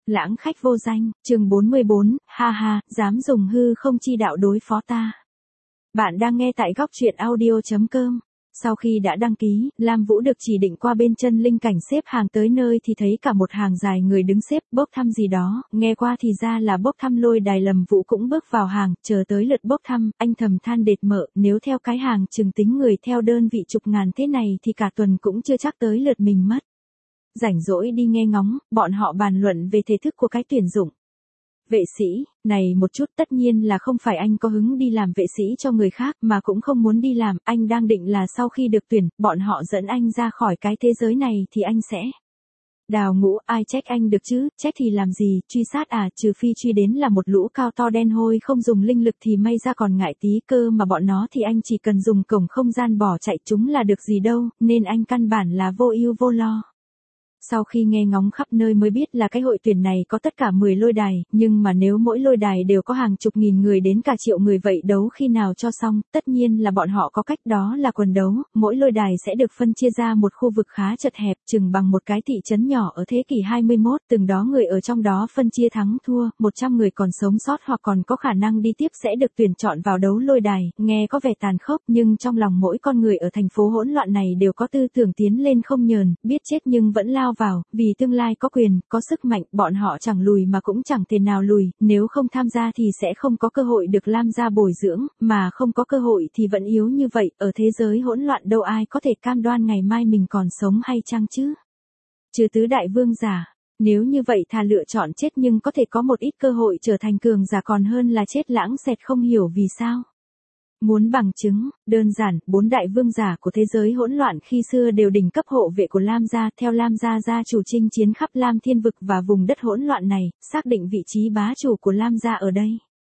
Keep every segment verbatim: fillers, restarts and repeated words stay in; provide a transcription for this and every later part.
Lãng khách vô danh, chương bốn mươi bốn, ha ha, dám dùng hư không chi đạo đối phó ta. Bạn đang nghe tại góc truyện audio chấm com. Sau khi đã đăng ký, Lam Vũ được chỉ định qua bên chân linh cảnh xếp hàng tới nơi thì thấy cả một hàng dài người đứng xếp bốc thăm gì đó, nghe qua thì ra là bốc thăm lôi đài. Lâm Vũ cũng bước vào hàng, chờ tới lượt bốc thăm, anh thầm than đệt mợ, nếu theo cái hàng chừng tính người theo đơn vị chục ngàn thế này thì cả tuần cũng chưa chắc tới lượt mình mất. Rảnh rỗi đi nghe ngóng, bọn họ bàn luận về thể thức của cái tuyển dụng vệ sĩ này một chút. Tất nhiên là không phải anh có hứng đi làm vệ sĩ cho người khác, mà cũng không muốn đi làm, anh đang định là sau khi được tuyển, bọn họ dẫn anh ra khỏi cái thế giới này thì anh sẽ đào ngũ. Ai trách anh được chứ, trách thì làm gì, truy sát à, trừ phi truy đến là một lũ cao to đen hôi không dùng linh lực thì may ra còn ngại tí, cơ mà bọn nó thì anh chỉ cần dùng cổng không gian bỏ chạy chúng là được gì đâu, nên anh căn bản là vô ưu vô lo. Sau khi nghe ngóng khắp nơi mới biết là cái hội tuyển này có tất cả mười lôi đài, nhưng mà nếu mỗi lôi đài đều có hàng chục nghìn người đến cả triệu người vậy đấu khi nào cho xong. Tất nhiên là bọn họ có cách, đó là quần đấu, mỗi lôi đài sẽ được phân chia ra một khu vực khá chật hẹp, chừng bằng một cái thị trấn nhỏ ở thế kỷ hai mươi mốt, từng đó người ở trong đó phân chia thắng thua, một trăm người còn sống sót hoặc còn có khả năng đi tiếp sẽ được tuyển chọn vào đấu lôi đài. Nghe có vẻ tàn khốc, nhưng trong lòng mỗi con người ở thành phố hỗn loạn này đều có tư tưởng tiến lên không nhờn, biết chết nhưng vẫn lao vào, vì tương lai có quyền, có sức mạnh, bọn họ chẳng lùi mà cũng chẳng thể nào lùi, nếu không tham gia thì sẽ không có cơ hội được Lam gia bồi dưỡng, mà không có cơ hội thì vẫn yếu như vậy, ở thế giới hỗn loạn đâu ai có thể cam đoan ngày mai mình còn sống hay chăng chứ? Trừ tứ đại vương giả, nếu như vậy thà lựa chọn chết nhưng có thể có một ít cơ hội trở thành cường giả còn hơn là chết lãng xẹt không hiểu vì sao. Muốn bằng chứng, đơn giản, bốn đại vương giả của thế giới hỗn loạn khi xưa đều đỉnh cấp hộ vệ của Lam gia, theo Lam gia gia chủ chinh chiến khắp Lam Thiên vực và vùng đất hỗn loạn này, xác định vị trí bá chủ của Lam gia ở đây.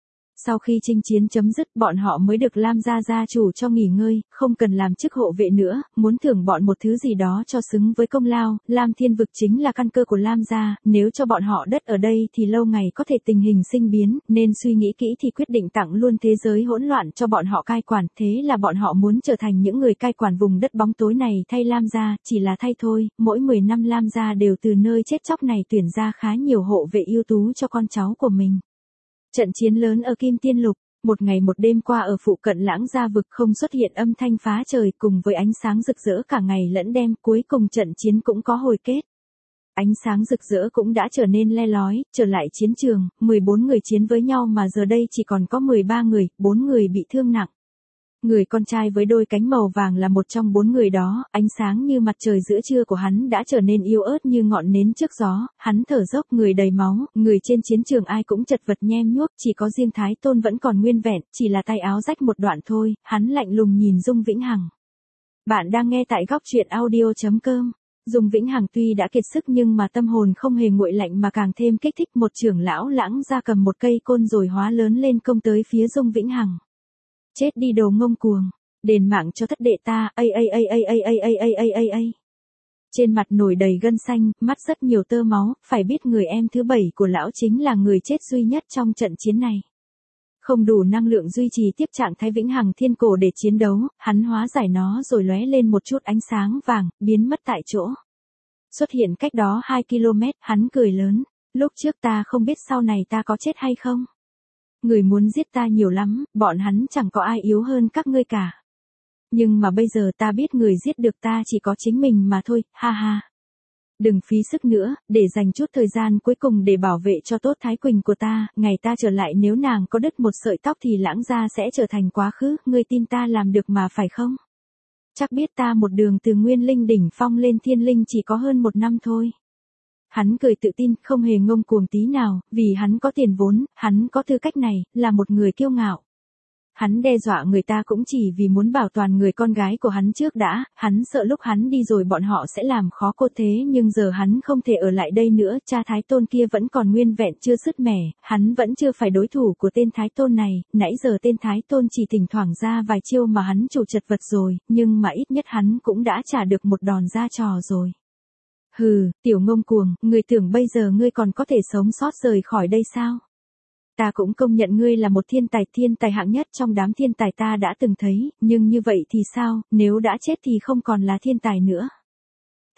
Sau khi chinh chiến chấm dứt, bọn họ mới được Lam gia gia chủ cho nghỉ ngơi, không cần làm chức hộ vệ nữa, muốn thưởng bọn một thứ gì đó cho xứng với công lao. Lam Thiên vực chính là căn cơ của Lam gia, nếu cho bọn họ đất ở đây thì lâu ngày có thể tình hình sinh biến, nên suy nghĩ kỹ thì quyết định tặng luôn thế giới hỗn loạn cho bọn họ cai quản. Thế là bọn họ muốn trở thành những người cai quản vùng đất bóng tối này thay Lam gia, chỉ là thay thôi, mỗi mười năm Lam gia đều từ nơi chết chóc này tuyển ra khá nhiều hộ vệ ưu tú cho con cháu của mình. Trận chiến lớn ở Kim Tiên Lục, một ngày một đêm qua ở phụ cận Lãng Gia vực không xuất hiện âm thanh phá trời, cùng với ánh sáng rực rỡ cả ngày lẫn đêm, cuối cùng trận chiến cũng có hồi kết. Ánh sáng rực rỡ cũng đã trở nên le lói, trở lại chiến trường, mười bốn người chiến với nhau mà giờ đây chỉ còn có mười ba người, bốn người bị thương nặng. Người con trai với đôi cánh màu vàng là một trong bốn người đó, ánh sáng như mặt trời giữa trưa của hắn đã trở nên yếu ớt như ngọn nến trước gió, hắn thở dốc, người đầy máu, người trên chiến trường ai cũng chật vật nhem nhuốc, chỉ có riêng Thái Tôn vẫn còn nguyên vẹn, chỉ là tay áo rách một đoạn thôi, hắn lạnh lùng nhìn Dung Vĩnh Hằng. Bạn đang nghe tại góc truyện audio chấm com. Dung Vĩnh Hằng tuy đã kiệt sức nhưng mà tâm hồn không hề nguội lạnh mà càng thêm kích thích. Một trưởng lão Lãng gia cầm một cây côn rồi hóa lớn lên công tới phía Dung Vĩnh Hằng. Chết đi đồ ngông cuồng, đền mạng cho thất đệ ta, ai ai ai ai ai ai ai ai ai ai ai. Trên mặt nổi đầy gân xanh, mắt rất nhiều tơ máu, phải biết người em thứ bảy của lão chính là người chết duy nhất trong trận chiến này. Không đủ năng lượng duy trì tiếp trạng thái vĩnh hằng thiên cổ để chiến đấu, hắn hóa giải nó rồi lóe lên một chút ánh sáng vàng, biến mất tại chỗ. Xuất hiện cách đó hai ki lô mét, hắn cười lớn, lúc trước ta không biết sau này ta có chết hay không. Người muốn giết ta nhiều lắm, bọn hắn chẳng có ai yếu hơn các ngươi cả. Nhưng mà bây giờ ta biết người giết được ta chỉ có chính mình mà thôi, ha ha. Đừng phí sức nữa, để dành chút thời gian cuối cùng để bảo vệ cho tốt Thái Quỳnh của ta, ngày ta trở lại nếu nàng có đứt một sợi tóc thì Lãng gia sẽ trở thành quá khứ, ngươi tin ta làm được mà phải không? Chắc biết ta một đường từ Nguyên Linh đỉnh phong lên Thiên Linh chỉ có hơn một năm thôi. Hắn cười tự tin, không hề ngông cuồng tí nào, vì hắn có tiền vốn, hắn có tư cách này, là một người kiêu ngạo. Hắn đe dọa người ta cũng chỉ vì muốn bảo toàn người con gái của hắn trước đã, hắn sợ lúc hắn đi rồi bọn họ sẽ làm khó cô thế, nhưng giờ hắn không thể ở lại đây nữa, cha Thái Tôn kia vẫn còn nguyên vẹn chưa sứt mẻ, hắn vẫn chưa phải đối thủ của tên Thái Tôn này, nãy giờ tên Thái Tôn chỉ thỉnh thoảng ra vài chiêu mà hắn chủ chật vật rồi, nhưng mà ít nhất hắn cũng đã trả được một đòn ra trò rồi. Hừ, tiểu ngông cuồng, ngươi tưởng bây giờ ngươi còn có thể sống sót rời khỏi đây sao? Ta cũng công nhận ngươi là một thiên tài, thiên tài hạng nhất trong đám thiên tài ta đã từng thấy, nhưng như vậy thì sao, nếu đã chết thì không còn là thiên tài nữa.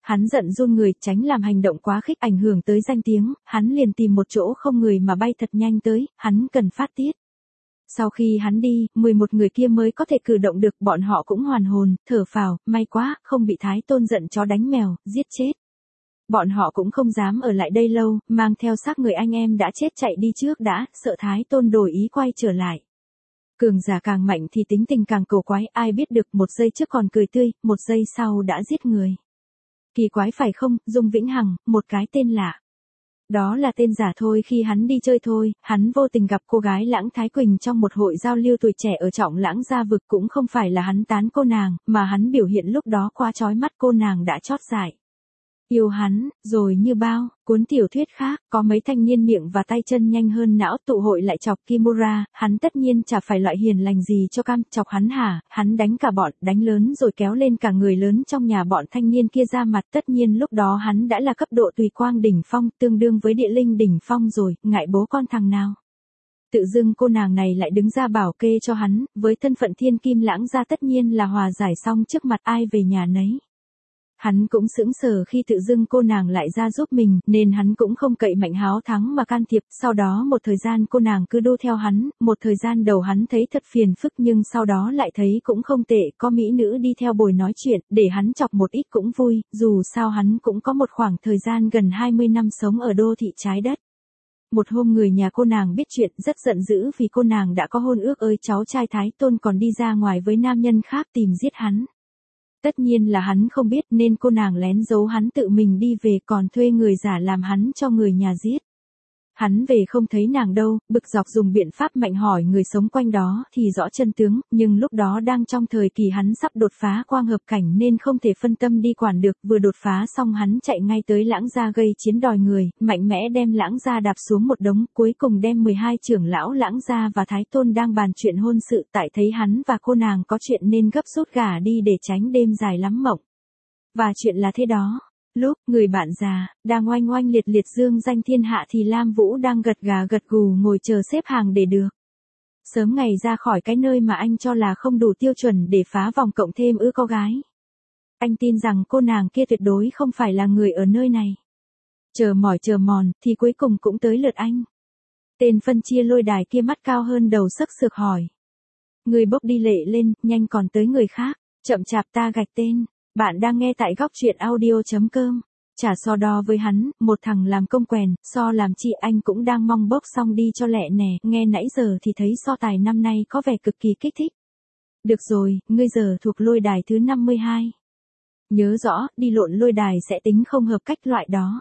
Hắn giận run người, tránh làm hành động quá khích ảnh hưởng tới danh tiếng, hắn liền tìm một chỗ không người mà bay thật nhanh tới, hắn cần phát tiết. Sau khi hắn đi, mười một người kia mới có thể cử động được, bọn họ cũng hoàn hồn, thở phào, may quá, không bị Thái Tôn giận chó đánh mèo, giết chết. Bọn họ cũng không dám ở lại đây lâu, mang theo xác người anh em đã chết chạy đi trước đã, sợ Thái Tôn đổi ý quay trở lại. Cường giả càng mạnh thì tính tình càng cổ quái, ai biết được một giây trước còn cười tươi, một giây sau đã giết người. Kỳ quái phải không, Dung Vĩnh Hằng, một cái tên lạ. Đó là tên giả thôi, khi hắn đi chơi thôi, hắn vô tình gặp cô gái Lãng Thái Quỳnh trong một hội giao lưu tuổi trẻ ở Trọng Lãng Gia Vực, cũng không phải là hắn tán cô nàng, mà hắn biểu hiện lúc đó quá chói mắt, cô nàng đã chót dại. Yêu hắn, rồi như bao cuốn tiểu thuyết khác, có mấy thanh niên miệng và tay chân nhanh hơn não tụ hội lại chọc Kimura, hắn tất nhiên chả phải loại hiền lành gì cho cam, chọc hắn hả, hắn đánh cả bọn, đánh lớn rồi kéo lên cả người lớn trong nhà bọn thanh niên kia ra mặt, tất nhiên lúc đó hắn đã là cấp độ tùy quang đỉnh phong, tương đương với địa linh đỉnh phong rồi, ngại bố con thằng nào. Tự dưng cô nàng này lại đứng ra bảo kê cho hắn, với thân phận thiên kim Lãng gia tất nhiên là hòa giải xong trước mặt ai về nhà nấy. Hắn cũng sững sờ khi tự dưng cô nàng lại ra giúp mình, nên hắn cũng không cậy mạnh háo thắng mà can thiệp, sau đó một thời gian cô nàng cứ đu theo hắn, một thời gian đầu hắn thấy thật phiền phức nhưng sau đó lại thấy cũng không tệ, có mỹ nữ đi theo bồi nói chuyện, để hắn chọc một ít cũng vui, dù sao hắn cũng có một khoảng thời gian gần hai mươi năm sống ở đô thị trái đất. Một hôm người nhà cô nàng biết chuyện rất giận dữ vì cô nàng đã có hôn ước ơi cháu trai Thái Tôn còn đi ra ngoài với nam nhân khác tìm giết hắn. Tất nhiên là hắn không biết nên cô nàng lén giấu hắn tự mình đi về còn thuê người giả làm hắn cho người nhà giết. Hắn về không thấy nàng đâu, bực dọc dùng biện pháp mạnh hỏi người sống quanh đó thì rõ chân tướng, nhưng lúc đó đang trong thời kỳ hắn sắp đột phá quang hợp cảnh nên không thể phân tâm đi quản được, vừa đột phá xong hắn chạy ngay tới Lãng gia gây chiến đòi người, mạnh mẽ đem Lãng gia đạp xuống một đống, cuối cùng đem mười hai trưởng lão Lãng gia và Thái Tôn đang bàn chuyện hôn sự, tại thấy hắn và cô nàng có chuyện nên gấp rút gả đi để tránh đêm dài lắm mộng. Và chuyện là thế đó. Lúc, người bạn già, đang oanh oanh liệt liệt dương danh thiên hạ thì Lam Vũ đang gật gà gật gù ngồi chờ xếp hàng để được. Sớm ngày ra khỏi cái nơi mà anh cho là không đủ tiêu chuẩn để phá vòng cộng thêm ư có gái. Anh tin rằng cô nàng kia tuyệt đối không phải là người ở nơi này. Chờ mỏi chờ mòn, thì cuối cùng cũng tới lượt anh. Tên phân chia lôi đài kia mắt cao hơn đầu sức sược hỏi. Người bốc đi lệ lên, nhanh còn tới người khác, chậm chạp ta gạch tên. Bạn đang nghe tại góc truyện audio chấm com. Chả so đo với hắn, một thằng làm công quèn, so làm chi anh cũng đang mong bốc xong đi cho lẹ nè, nghe nãy giờ thì thấy so tài năm nay có vẻ cực kỳ kích thích. Được rồi, ngươi giờ thuộc lôi đài thứ năm mươi hai. Nhớ rõ, đi lộn lôi đài sẽ tính không hợp cách loại đó.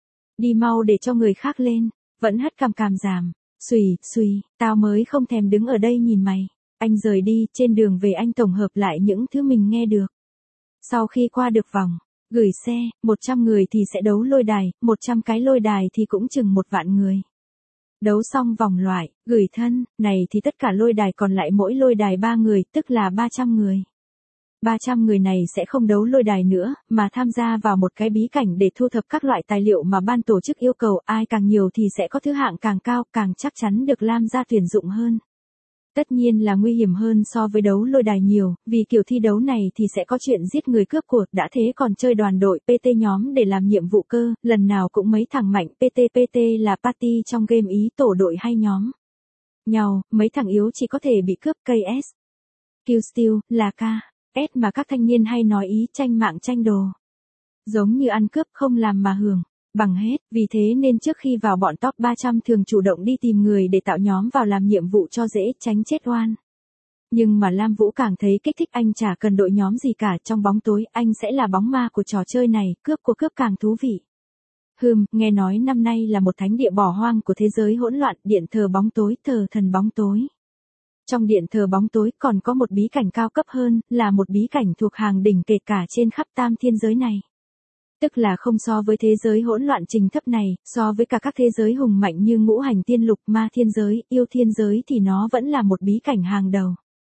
Đi mau để cho người khác lên, vẫn hất cằm cằm giảm, xùy, xùy, tao mới không thèm đứng ở đây nhìn mày. Anh rời đi, trên đường về anh tổng hợp lại những thứ mình nghe được. Sau khi qua được vòng, gửi xe, một trăm người thì sẽ đấu lôi đài, một trăm cái lôi đài thì cũng chừng một vạn người. Đấu xong vòng loại, gửi thân, này thì tất cả lôi đài còn lại mỗi lôi đài ba người, tức là ba trăm người. ba trăm người này sẽ không đấu lôi đài nữa, mà tham gia vào một cái bí cảnh để thu thập các loại tài liệu mà ban tổ chức yêu cầu, ai càng nhiều thì sẽ có thứ hạng càng cao, càng chắc chắn được Lam gia tuyển dụng hơn. Tất nhiên là nguy hiểm hơn so với đấu lôi đài nhiều, vì kiểu thi đấu này thì sẽ có chuyện giết người cướp của, đã thế còn chơi đoàn đội pê tê nhóm để làm nhiệm vụ cơ, lần nào cũng mấy thằng mạnh pê tê pê tê là party trong game ý tổ đội hay nhóm nhau, mấy thằng yếu chỉ có thể bị cướp ca ét. Kill steal, là ca ét mà các thanh niên hay nói ý tranh mạng tranh đồ. Giống như ăn cướp không làm mà hưởng bằng hết, vì thế nên trước khi vào bọn top ba trăm thường chủ động đi tìm người để tạo nhóm vào làm nhiệm vụ cho dễ tránh chết oan. Nhưng mà Lam Vũ càng thấy kích thích, anh chả cần đội nhóm gì cả, trong bóng tối anh sẽ là bóng ma của trò chơi này, cướp của cướp càng thú vị. Hừm, nghe nói năm nay là một thánh địa bỏ hoang của thế giới hỗn loạn, điện thờ bóng tối, thờ thần bóng tối. Trong điện thờ bóng tối còn có một bí cảnh cao cấp hơn, là một bí cảnh thuộc hàng đỉnh kể cả trên khắp tam thiên giới này. Tức là không so với thế giới hỗn loạn trình thấp này, so với cả các thế giới hùng mạnh như ngũ hành tiên lục, ma thiên giới, yêu thiên giới thì nó vẫn là một bí cảnh hàng đầu.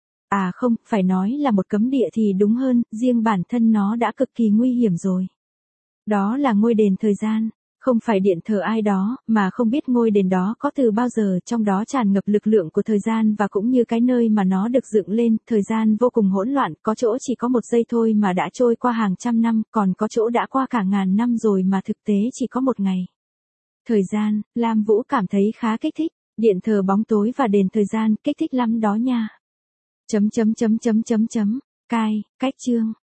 À không, phải nói là một cấm địa thì đúng hơn, riêng bản thân nó đã cực kỳ nguy hiểm rồi. Đó là ngôi đền thời gian. Không phải điện thờ ai đó, mà không biết ngôi đền đó có từ bao giờ, trong đó tràn ngập lực lượng của thời gian và cũng như cái nơi mà nó được dựng lên, thời gian vô cùng hỗn loạn, có chỗ chỉ có một giây thôi mà đã trôi qua hàng trăm năm, còn có chỗ đã qua cả ngàn năm rồi mà thực tế chỉ có một ngày. Thời gian, Lam Vũ cảm thấy khá kích thích, điện thờ bóng tối và đền thời gian, kích thích lắm đó nha. Chấm chấm chấm chấm chấm chấm, cai, cách chương.